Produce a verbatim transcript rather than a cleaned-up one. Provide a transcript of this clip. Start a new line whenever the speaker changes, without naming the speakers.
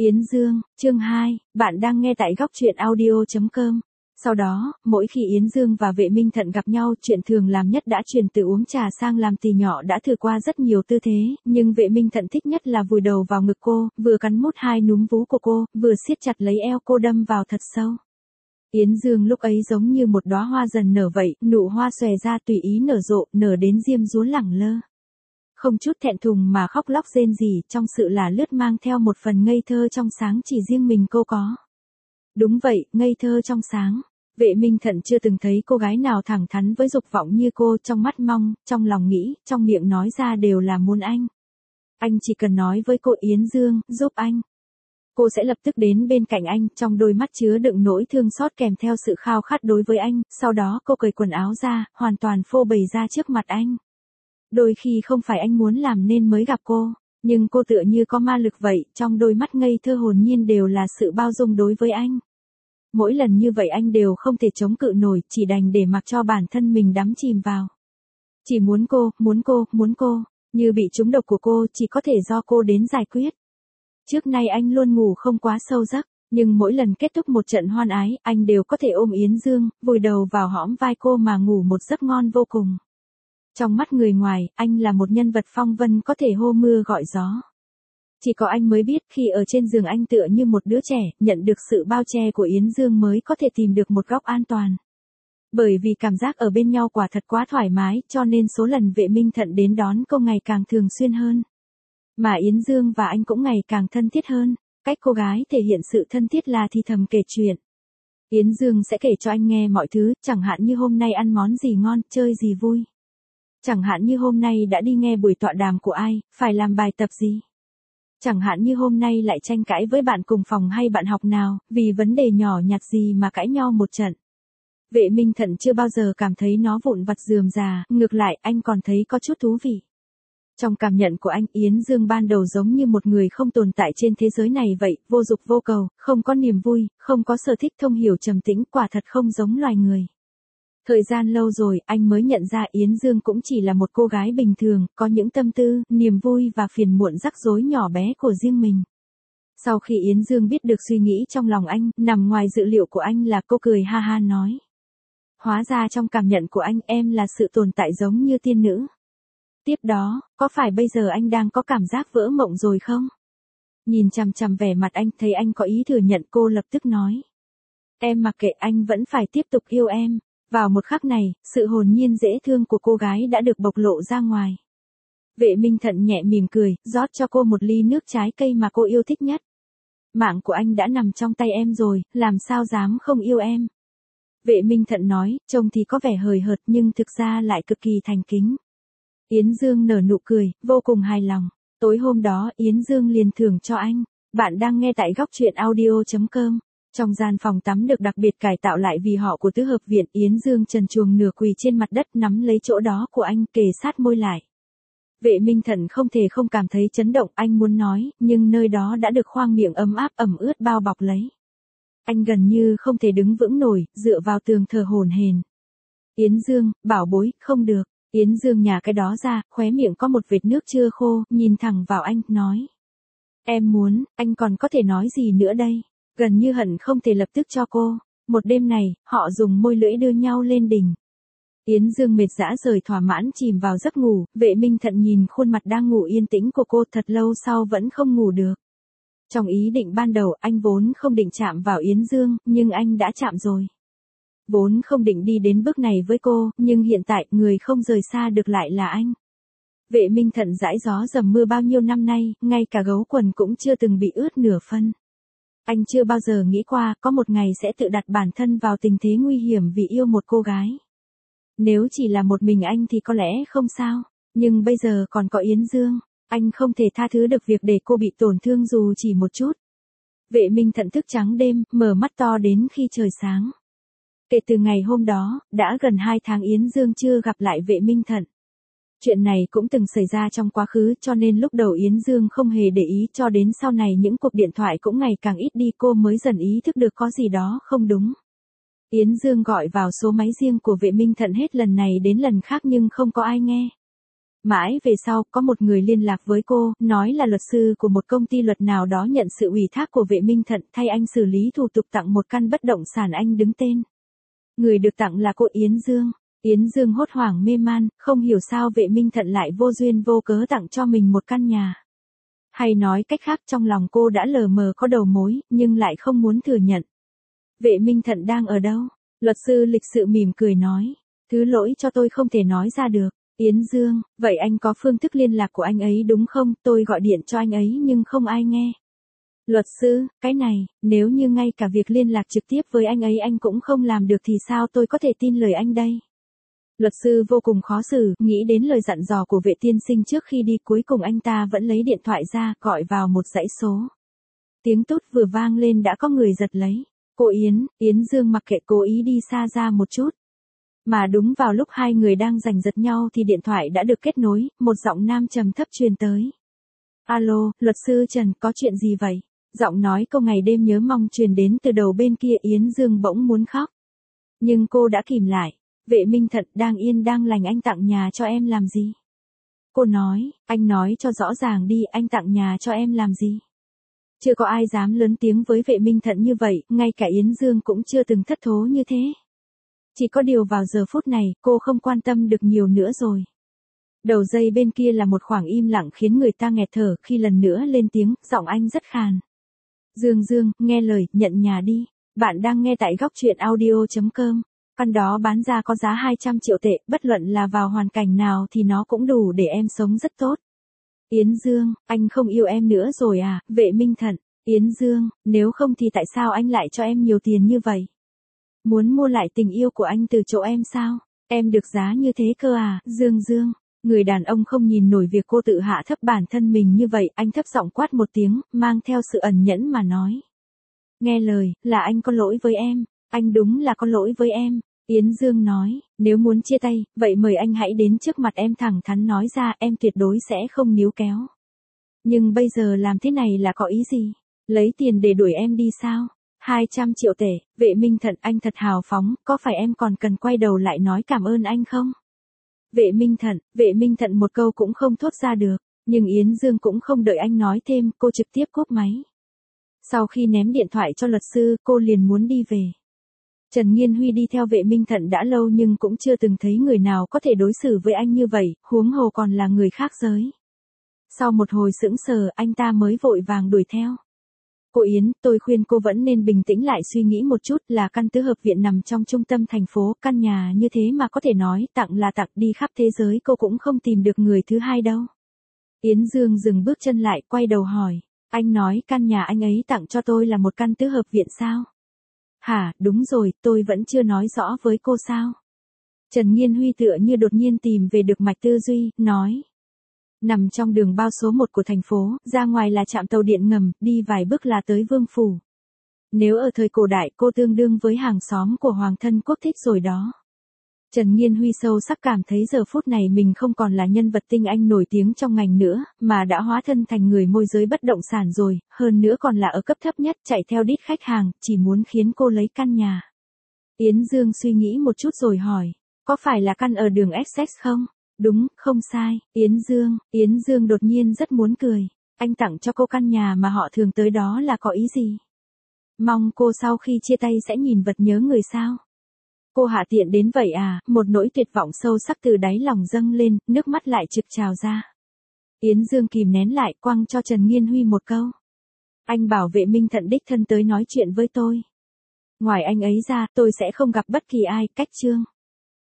Yến Dương, chương hai, bạn đang nghe tại góc truyện audio chấm com. Sau đó, mỗi khi Yến Dương và Vệ Minh Thận gặp nhau, chuyện thường làm nhất đã chuyển từ uống trà sang làm tỳ nhỏ đã thử qua rất nhiều tư thế, nhưng Vệ Minh Thận thích nhất là vùi đầu vào ngực cô, vừa cắn mút hai núm vú của cô, vừa siết chặt lấy eo cô đâm vào thật sâu. Yến Dương lúc ấy giống như một đóa hoa dần nở vậy, nụ hoa xòe ra tùy ý nở rộ, nở đến diêm dúa lẳng lơ. Không chút thẹn thùng mà khóc lóc rên rỉ, trong sự là lướt mang theo một phần ngây thơ trong sáng chỉ riêng mình cô có. Đúng vậy, ngây thơ trong sáng. Vệ Minh Thận chưa từng thấy cô gái nào thẳng thắn với dục vọng như cô, trong mắt mong, trong lòng nghĩ, trong miệng nói ra đều là muốn anh. Anh chỉ cần nói với cô Yến Dương, giúp anh. Cô sẽ lập tức đến bên cạnh anh, trong đôi mắt chứa đựng nỗi thương xót kèm theo sự khao khát đối với anh, sau đó cô cởi quần áo ra, hoàn toàn phô bày ra trước mặt anh. Đôi khi không phải anh muốn làm nên mới gặp cô, nhưng cô tựa như có ma lực vậy, trong đôi mắt ngây thơ hồn nhiên đều là sự bao dung đối với anh. Mỗi lần như vậy anh đều không thể chống cự nổi, chỉ đành để mặc cho bản thân mình đắm chìm vào. Chỉ muốn cô, muốn cô, muốn cô, như bị trúng độc của cô, chỉ có thể do cô đến giải quyết. Trước nay anh luôn ngủ không quá sâu giấc, nhưng mỗi lần kết thúc một trận hoan ái, anh đều có thể ôm Yến Dương, vùi đầu vào hõm vai cô mà ngủ một giấc ngon vô cùng. Trong mắt người ngoài, anh là một nhân vật phong vân có thể hô mưa gọi gió. Chỉ có anh mới biết khi ở trên giường anh tựa như một đứa trẻ, nhận được sự bao che của Yến Dương mới có thể tìm được một góc an toàn. Bởi vì cảm giác ở bên nhau quả thật quá thoải mái, cho nên số lần Vệ Minh Thận đến đón cô ngày càng thường xuyên hơn. Mà Yến Dương và anh cũng ngày càng thân thiết hơn, cách cô gái thể hiện sự thân thiết là thì thầm kể chuyện. Yến Dương sẽ kể cho anh nghe mọi thứ, chẳng hạn như hôm nay ăn món gì ngon, chơi gì vui. Chẳng hạn như hôm nay đã đi nghe buổi tọa đàm của ai, phải làm bài tập gì. Chẳng hạn như hôm nay lại tranh cãi với bạn cùng phòng hay bạn học nào, vì vấn đề nhỏ nhặt gì mà cãi nhau một trận. Vệ Minh Thận chưa bao giờ cảm thấy nó vụn vặt rườm rà, ngược lại anh còn thấy có chút thú vị. Trong cảm nhận của anh, Yến Dương ban đầu giống như một người không tồn tại trên thế giới này vậy, vô dục vô cầu, không có niềm vui, không có sở thích, thông hiểu trầm tĩnh, quả thật không giống loài người. Thời gian lâu rồi, anh mới nhận ra Yến Dương cũng chỉ là một cô gái bình thường, có những tâm tư, niềm vui và phiền muộn rắc rối nhỏ bé của riêng mình. Sau khi Yến Dương biết được suy nghĩ trong lòng anh, nằm ngoài dự liệu của anh là cô cười ha ha nói. Hóa ra trong cảm nhận của anh em là sự tồn tại giống như tiên nữ. Tiếp đó, có phải bây giờ anh đang có cảm giác vỡ mộng rồi không? Nhìn chằm chằm vẻ mặt anh, thấy anh có ý thừa nhận, cô lập tức nói. Em mặc kệ, anh vẫn phải tiếp tục yêu em. Vào một khắc này, sự hồn nhiên dễ thương của cô gái đã được bộc lộ ra ngoài. Vệ Minh Thận nhẹ mỉm cười, rót cho cô một ly nước trái cây mà cô yêu thích nhất. Mạng của anh đã nằm trong tay em rồi, làm sao dám không yêu em. Vệ Minh Thận nói, trông thì có vẻ hời hợt nhưng thực ra lại cực kỳ thành kính. Yến Dương nở nụ cười, vô cùng hài lòng. Tối hôm đó Yến Dương liền thưởng cho anh. Bạn đang nghe tại góc truyện audio chấm com. Trong gian phòng tắm được đặc biệt cải tạo lại vì họ của tứ hợp viện, Yến Dương trần truồng nửa quỳ trên mặt đất nắm lấy chỗ đó của anh, kề sát môi lại. Vệ Minh Thận không thể không cảm thấy chấn động, anh muốn nói, nhưng nơi đó đã được khoang miệng ấm áp ẩm ướt bao bọc lấy. Anh gần như không thể đứng vững nổi, dựa vào tường thở hổn hển. Yến Dương, bảo bối, không được. Yến Dương nhả cái đó ra, khóe miệng có một vệt nước chưa khô, nhìn thẳng vào anh, nói. Em muốn, anh còn có thể nói gì nữa đây? Gần như hận không thể lập tức cho cô. Một đêm này, họ dùng môi lưỡi đưa nhau lên đỉnh. Yến Dương mệt dã rời thỏa mãn chìm vào giấc ngủ, Vệ Minh Thận nhìn khuôn mặt đang ngủ yên tĩnh của cô thật lâu sau vẫn không ngủ được. Trong ý định ban đầu anh vốn không định chạm vào Yến Dương, nhưng anh đã chạm rồi. Vốn không định đi đến bước này với cô, nhưng hiện tại người không rời xa được lại là anh. Vệ Minh Thận dãi gió dầm mưa bao nhiêu năm nay, ngay cả gấu quần cũng chưa từng bị ướt nửa phân. Anh chưa bao giờ nghĩ qua có một ngày sẽ tự đặt bản thân vào tình thế nguy hiểm vì yêu một cô gái. Nếu chỉ là một mình anh thì có lẽ không sao, nhưng bây giờ còn có Yến Dương, anh không thể tha thứ được việc để cô bị tổn thương dù chỉ một chút. Vệ Minh Thận thức trắng đêm, mở mắt to đến khi trời sáng. Kể từ ngày hôm đó, đã gần hai tháng Yến Dương chưa gặp lại Vệ Minh Thận. Chuyện này cũng từng xảy ra trong quá khứ, cho nên lúc đầu Yến Dương không hề để ý, cho đến sau này những cuộc điện thoại cũng ngày càng ít đi, cô mới dần ý thức được có gì đó không đúng. Yến Dương gọi vào số máy riêng của Vệ Minh Thận hết lần này đến lần khác nhưng không có ai nghe. Mãi về sau, có một người liên lạc với cô, nói là luật sư của một công ty luật nào đó nhận sự ủy thác của Vệ Minh Thận thay anh xử lý thủ tục tặng một căn bất động sản anh đứng tên. Người được tặng là cô Yến Dương. Yến Dương hốt hoảng mê man, không hiểu sao Vệ Minh Thận lại vô duyên vô cớ tặng cho mình một căn nhà. Hay nói cách khác, trong lòng cô đã lờ mờ có đầu mối, nhưng lại không muốn thừa nhận. Vệ Minh Thận đang ở đâu? Luật sư lịch sự mỉm cười nói. Thứ lỗi cho tôi không thể nói ra được. Yến Dương, vậy anh có phương thức liên lạc của anh ấy đúng không? Tôi gọi điện cho anh ấy nhưng không ai nghe. Luật sư, cái này, nếu như ngay cả việc liên lạc trực tiếp với anh ấy anh cũng không làm được thì sao tôi có thể tin lời anh đây? Luật sư vô cùng khó xử, nghĩ đến lời dặn dò của Vệ tiên sinh trước khi đi, cuối cùng anh ta vẫn lấy điện thoại ra, gọi vào một dãy số. Tiếng tút vừa vang lên đã có người giật lấy. Cô Yến, Yến Dương mặc kệ, cố ý đi xa ra một chút. Mà đúng vào lúc hai người đang giành giật nhau thì điện thoại đã được kết nối, một giọng nam trầm thấp truyền tới. Alo, luật sư Trần, có chuyện gì vậy? Giọng nói câu ngày đêm nhớ mong truyền đến từ đầu bên kia. Yến Dương bỗng muốn khóc. Nhưng cô đã kìm lại. Vệ Minh Thận, đang yên đang lành anh tặng nhà cho em làm gì? Cô nói, anh nói cho rõ ràng đi, anh tặng nhà cho em làm gì? Chưa có ai dám lớn tiếng với Vệ Minh Thận như vậy, ngay cả Yến Dương cũng chưa từng thất thố như thế. Chỉ có điều vào giờ phút này, cô không quan tâm được nhiều nữa rồi. Đầu dây bên kia là một khoảng im lặng khiến người ta nghẹt thở, khi lần nữa lên tiếng, giọng anh rất khàn. Dương Dương, nghe lời, nhận nhà đi. Bạn đang nghe tại góc truyện audio chấm com. Căn đó bán ra có giá hai trăm triệu tệ, bất luận là vào hoàn cảnh nào thì nó cũng đủ để em sống rất tốt. Yến Dương, anh không yêu em nữa rồi à? Vệ Minh Thận, Yến Dương, nếu không thì tại sao anh lại cho em nhiều tiền như vậy? Muốn mua lại tình yêu của anh từ chỗ em sao? Em được giá như thế cơ à? Dương Dương, người đàn ông không nhìn nổi việc cô tự hạ thấp bản thân mình như vậy, anh thấp giọng quát một tiếng, mang theo sự ẩn nhẫn mà nói. Nghe lời, là anh có lỗi với em, anh đúng là có lỗi với em. Yến Dương nói, nếu muốn chia tay, vậy mời anh hãy đến trước mặt em thẳng thắn nói ra, em tuyệt đối sẽ không níu kéo. Nhưng bây giờ làm thế này là có ý gì? Lấy tiền để đuổi em đi sao? hai trăm triệu tệ, Vệ Minh Thận, anh thật hào phóng, có phải em còn cần quay đầu lại nói cảm ơn anh không? Vệ Minh Thận, Vệ Minh Thận một câu cũng không thốt ra được, nhưng Yến Dương cũng không đợi anh nói thêm, cô trực tiếp cúp máy. Sau khi ném điện thoại cho luật sư, cô liền muốn đi về. Trần Nghiên Huy đi theo Vệ Minh Thận đã lâu nhưng cũng chưa từng thấy người nào có thể đối xử với anh như vậy, huống hồ còn là người khác giới. Sau một hồi sững sờ, anh ta mới vội vàng đuổi theo. Cô Yến, tôi khuyên cô vẫn nên bình tĩnh lại suy nghĩ một chút, là căn tứ hợp viện nằm trong trung tâm thành phố, căn nhà như thế mà có thể nói tặng là tặng, đi khắp thế giới cô cũng không tìm được người thứ hai đâu. Yến Dương dừng bước chân lại, quay đầu hỏi, anh nói căn nhà anh ấy tặng cho tôi là một căn tứ hợp viện sao? Hả, đúng rồi, tôi vẫn chưa nói rõ với cô sao? Trần Nghiên Huy tựa như đột nhiên tìm về được mạch tư duy, nói. Nằm trong đường bao số một của thành phố, ra ngoài là trạm tàu điện ngầm, đi vài bước là tới Vương Phủ. Nếu ở thời cổ đại cô tương đương với hàng xóm của Hoàng thân quốc thích rồi đó. Trần Nghiên Huy sâu sắc cảm thấy giờ phút này mình không còn là nhân vật tinh anh nổi tiếng trong ngành nữa, mà đã hóa thân thành người môi giới bất động sản rồi, hơn nữa còn là ở cấp thấp nhất, chạy theo đít khách hàng, chỉ muốn khiến cô lấy căn nhà. Yến Dương suy nghĩ một chút rồi hỏi, có phải là căn ở đường Essex không? Đúng, không sai, Yến Dương, Yến Dương đột nhiên rất muốn cười, anh tặng cho cô căn nhà mà họ thường tới đó là có ý gì? Mong cô sau khi chia tay sẽ nhìn vật nhớ người sao? Cô hạ tiện đến vậy à? Một nỗi tuyệt vọng sâu sắc từ đáy lòng dâng lên, nước mắt lại trực trào ra. Yến Dương kìm nén lại, quăng cho Trần Nghiên Huy một câu. Anh bảo Vệ Minh Thận đích thân tới nói chuyện với tôi. Ngoài anh ấy ra, tôi sẽ không gặp bất kỳ ai, cách chương.